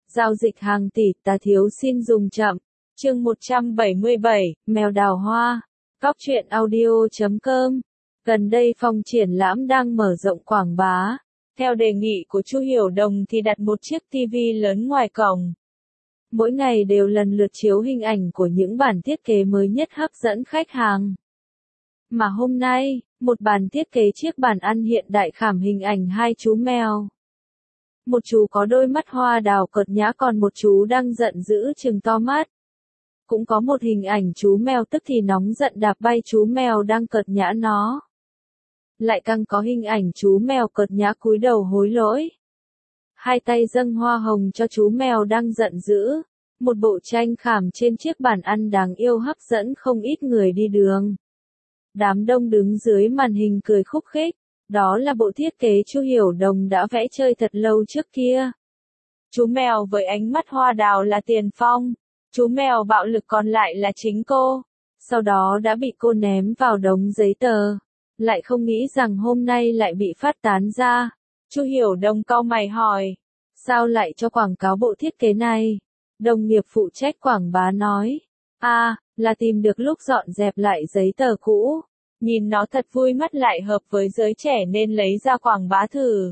Giao dịch hàng tỷ, ta thiếu xin dùng chậm. Chương 177, Mèo đào hoa. Góc truyện audio.com. Gần đây phòng triển lãm đang mở rộng quảng bá. Theo đề nghị của Chu Hiểu Đồng thì đặt một chiếc TV lớn ngoài cổng. Mỗi ngày đều lần lượt chiếu hình ảnh của những bản thiết kế mới nhất hấp dẫn khách hàng. Mà hôm nay, một bản thiết kế chiếc bàn ăn hiện đại khảm hình ảnh hai chú mèo. Một chú có đôi mắt hoa đào cợt nhã, còn một chú đang giận dữ trừng to mắt. Cũng có một hình ảnh chú mèo tức thì nóng giận đạp bay chú mèo đang cợt nhã nó. Lại càng có hình ảnh chú mèo cợt nhã cúi đầu hối lỗi. Hai tay dâng hoa hồng cho chú mèo đang giận dữ. Một bộ tranh khảm trên chiếc bàn ăn đáng yêu hấp dẫn không ít người đi đường. Đám đông đứng dưới màn hình cười khúc khích. Đó là bộ thiết kế Chu Hiểu Đồng đã vẽ chơi thật lâu trước kia. Chú mèo với ánh mắt hoa đào là Tiền Phong. Chú mèo bạo lực còn lại là chính cô. Sau đó đã bị cô ném vào đống giấy tờ. Lại không nghĩ rằng hôm nay lại bị phát tán ra. Chu Hiểu Đồng cau mày hỏi. Sao lại cho quảng cáo bộ thiết kế này? Đồng nghiệp phụ trách quảng bá nói. Là tìm được lúc dọn dẹp lại giấy tờ cũ. Nhìn nó thật vui mắt lại hợp với giới trẻ nên lấy ra quảng bá thử.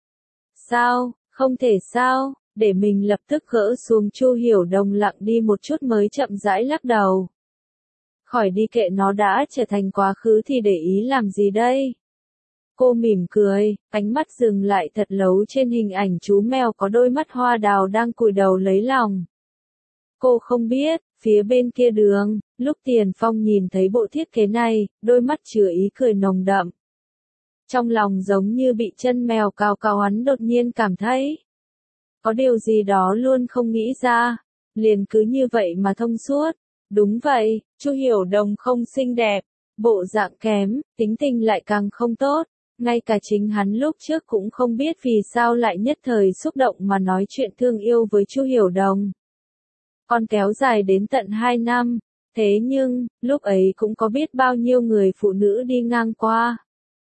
Sao, không thể sao, để mình lập tức gỡ xuống. Chu Hiểu Đồng lặng đi một chút mới chậm rãi lắc đầu. Khỏi đi, kệ nó, đã trở thành quá khứ thì để ý làm gì đây? Cô mỉm cười, ánh mắt dừng lại thật lâu trên hình ảnh chú mèo có đôi mắt hoa đào đang cúi đầu lấy lòng. Cô không biết, phía bên kia đường, lúc Tiền Phong nhìn thấy bộ thiết kế này, đôi mắt chứa ý cười nồng đậm. Trong lòng giống như bị chân mèo cào cào, hắn đột nhiên cảm thấy có điều gì đó luôn không nghĩ ra, liền cứ như vậy mà thông suốt. Đúng vậy, Chu Hiểu Đồng không xinh đẹp, bộ dạng kém, tính tình lại càng không tốt. Ngay cả chính hắn lúc trước cũng không biết vì sao lại nhất thời xúc động mà nói chuyện thương yêu với Chu Hiểu Đồng. Còn kéo dài đến tận 2 năm, thế nhưng, lúc ấy cũng có biết bao nhiêu người phụ nữ đi ngang qua.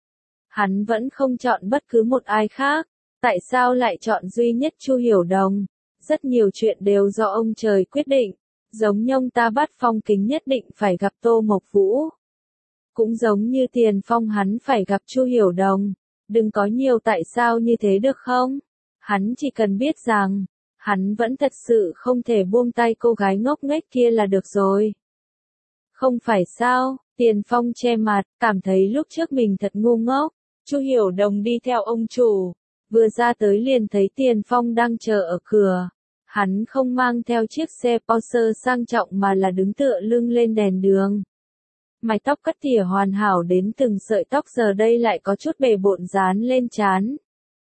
Hắn vẫn không chọn bất cứ một ai khác, tại sao lại chọn duy nhất Chu Hiểu Đồng? Rất nhiều chuyện đều do ông trời quyết định, giống như ông ta bắt Phong Kính nhất định phải gặp Tô Mộc Vũ. Cũng giống như Tiền Phong hắn phải gặp Chu Hiểu Đồng, đừng có nhiều tại sao như thế được không? Hắn chỉ cần biết rằng, hắn vẫn thật sự không thể buông tay cô gái ngốc nghếch kia là được rồi. Không phải sao? Tiền Phong che mặt, cảm thấy lúc trước mình thật ngu ngốc. Chu Hiểu Đồng đi theo ông chủ, vừa ra tới liền thấy Tiền Phong đang chờ ở cửa. Hắn không mang theo chiếc xe Porsche sang trọng mà là đứng tựa lưng lên đèn đường. Mái tóc cắt tỉa hoàn hảo đến từng sợi tóc giờ đây lại có chút bề bộn dán lên trán.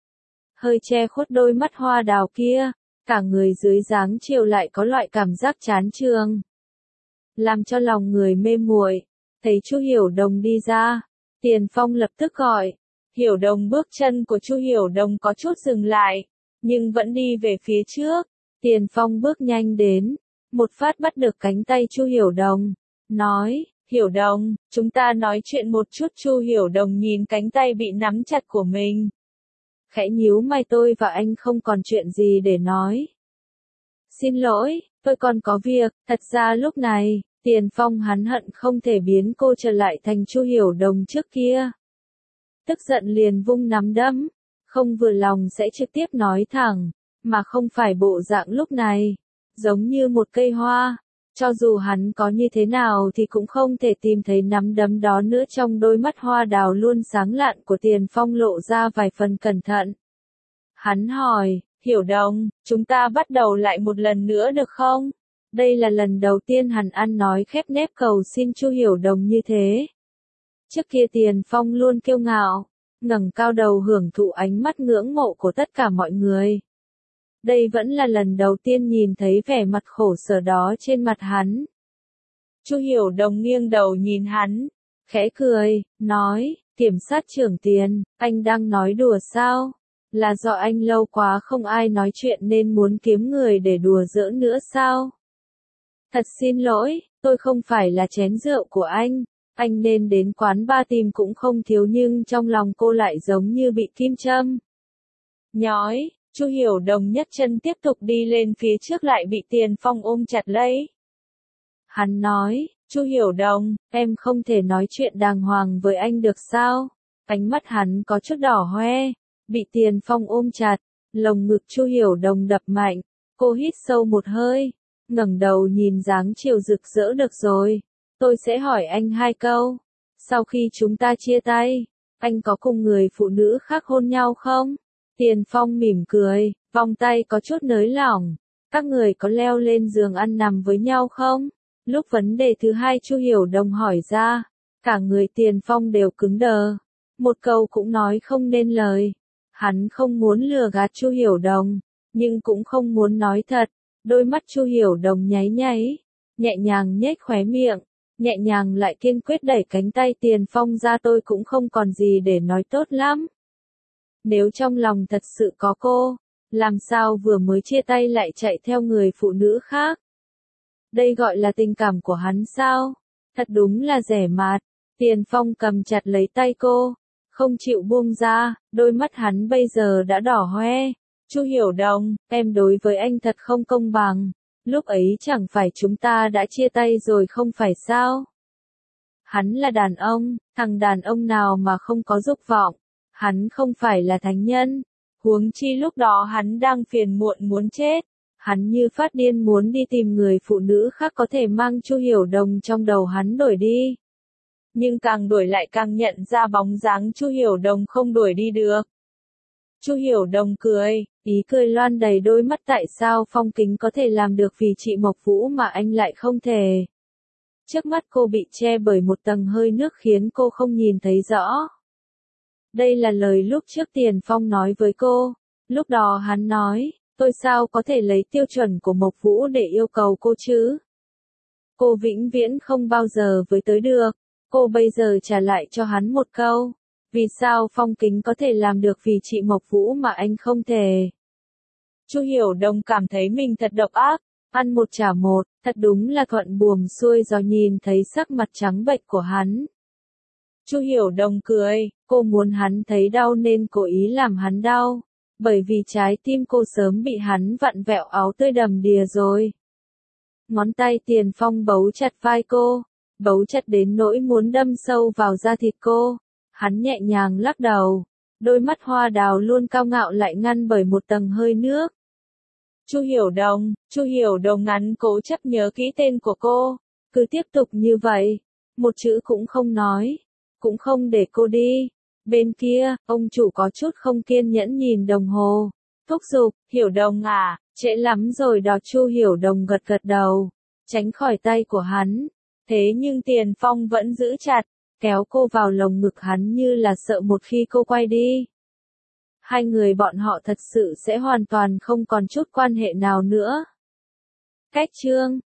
Hơi che khuất đôi mắt hoa đào kia, cả người dưới dáng chiều lại có loại cảm giác chán chường, làm cho lòng người mê muội. Thấy Chu Hiểu Đồng đi ra, Tiền Phong lập tức gọi. Hiểu Đồng, bước chân của Chu Hiểu Đồng có chút dừng lại, nhưng vẫn đi về phía trước. Tiền Phong bước nhanh đến, một phát bắt được cánh tay Chu Hiểu Đồng, nói, Hiểu Đồng, chúng ta nói chuyện một chút. Chu Hiểu Đồng nhìn cánh tay bị nắm chặt của mình. Khẽ nhíu mày, tôi và anh không còn chuyện gì để nói. Xin lỗi, tôi còn có việc. Thật ra lúc này, Tiền Phong hắn hận không thể biến cô trở lại thành Chu Hiểu Đồng trước kia. Tức giận liền vung nắm đấm, không vừa lòng sẽ trực tiếp nói thẳng, mà không phải bộ dạng lúc này, giống như một cây hoa. Cho dù hắn có như thế nào thì cũng không thể tìm thấy nắm đấm đó nữa. Trong đôi mắt hoa đào luôn sáng lạn của Tiền Phong lộ ra vài phần cẩn thận. Hắn hỏi, Hiểu Đồng, chúng ta bắt đầu lại một lần nữa được không? Đây là lần đầu tiên hắn ăn nói khép nép cầu xin Chu Hiểu Đồng như thế. Trước kia Tiền Phong luôn kiêu ngạo, ngẩng cao đầu hưởng thụ ánh mắt ngưỡng mộ của tất cả mọi người. Đây vẫn là lần đầu tiên nhìn thấy vẻ mặt khổ sở đó trên mặt hắn. Chu Hiểu Đồng nghiêng đầu nhìn hắn, khẽ cười, nói, Kiểm sát trưởng Tiền, anh đang nói đùa sao? Là do anh lâu quá không ai nói chuyện nên muốn kiếm người để đùa giỡn nữa sao? Thật xin lỗi, tôi không phải là chén rượu của anh nên đến quán bar tìm cũng không thiếu, nhưng trong lòng cô lại giống như bị kim châm nhói. Chu Hiểu Đồng nhấc chân tiếp tục đi lên phía trước lại bị Tiền Phong ôm chặt lấy. Hắn nói, Chu Hiểu Đồng, em không thể nói chuyện đàng hoàng với anh được sao? Ánh mắt hắn có chút đỏ hoe, bị Tiền Phong ôm chặt, lồng ngực Chu Hiểu Đồng đập mạnh, cô hít sâu một hơi, ngẩng đầu nhìn dáng chiều rực rỡ. Được rồi, tôi sẽ hỏi anh 2 câu. Sau khi chúng ta chia tay, anh có cùng người phụ nữ khác hôn nhau không? Tiền Phong mỉm cười, vòng tay có chút nới lỏng. Các người có leo lên giường ăn nằm với nhau không? Lúc vấn đề thứ 2 Chu Hiểu Đồng hỏi ra, cả người Tiền Phong đều cứng đờ. Một câu cũng nói không nên lời. Hắn không muốn lừa gạt Chu Hiểu Đồng, nhưng cũng không muốn nói thật. Đôi mắt Chu Hiểu Đồng nháy nháy, nhẹ nhàng nhếch khóe miệng, nhẹ nhàng lại kiên quyết đẩy cánh tay Tiền Phong ra. Tôi cũng không còn gì để nói, tốt lắm. Nếu trong lòng thật sự có cô, làm sao vừa mới chia tay lại chạy theo người phụ nữ khác? Đây gọi là tình cảm của hắn sao? Thật đúng là rẻ mạt. Tiền Phong cầm chặt lấy tay cô, không chịu buông ra, đôi mắt hắn bây giờ đã đỏ hoe. Chu Hiểu Đồng, em đối với anh thật không công bằng. Lúc ấy chẳng phải chúng ta đã chia tay rồi không phải sao? Hắn là đàn ông, thằng đàn ông nào mà không có dục vọng. Hắn không phải là thánh nhân. Huống chi lúc đó hắn đang phiền muộn muốn chết. Hắn như phát điên muốn đi tìm người phụ nữ khác có thể mang Chu Hiểu Đồng trong đầu hắn đuổi đi. Nhưng càng đuổi lại càng nhận ra bóng dáng Chu Hiểu Đồng không đuổi đi được. Chu Hiểu Đồng cười, ý cười loan đầy đôi mắt. Tại sao Phong Kính có thể làm được vì chị Mộc Vũ mà anh lại không thể? Trước mắt cô bị che bởi một tầng hơi nước khiến cô không nhìn thấy rõ. Đây là lời lúc trước Tiền Phong nói với cô. Lúc đó hắn nói, tôi sao có thể lấy tiêu chuẩn của Mộc Vũ để yêu cầu cô chứ? Cô vĩnh viễn không bao giờ với tới được. Cô bây giờ trả lại cho hắn một câu. Vì sao Phong Kính có thể làm được vì chị Mộc Vũ mà anh không thể? Chu Hiểu Đồng cảm thấy mình thật độc ác. Ăn một trả một, thật đúng là thuận buồm xuôi gió. Nhìn thấy sắc mặt trắng bệch của hắn, Chu Hiểu Đồng cười, cô muốn hắn thấy đau nên cố ý làm hắn đau. Bởi vì trái tim cô sớm bị hắn vặn vẹo áo tươi đầm đìa rồi. Ngón tay Tiền Phong bấu chặt vai cô, bấu chặt đến nỗi muốn đâm sâu vào da thịt cô. Hắn nhẹ nhàng lắc đầu, đôi mắt hoa đào luôn cao ngạo lại ngăn bởi một tầng hơi nước. Chu Hiểu Đồng ngắn cố chấp nhớ kỹ tên của cô, cứ tiếp tục như vậy, một chữ cũng không nói, cũng không để cô đi. Bên kia, ông chủ có chút không kiên nhẫn nhìn đồng hồ, thúc giục, Hiểu Đồng à, trễ lắm rồi đó. Chu Hiểu Đồng gật gật đầu, tránh khỏi tay của hắn. Thế nhưng Tiền Phong vẫn giữ chặt, kéo cô vào lồng ngực hắn như là sợ một khi cô quay đi, hai người bọn họ thật sự sẽ hoàn toàn không còn chút quan hệ nào nữa. Cách chương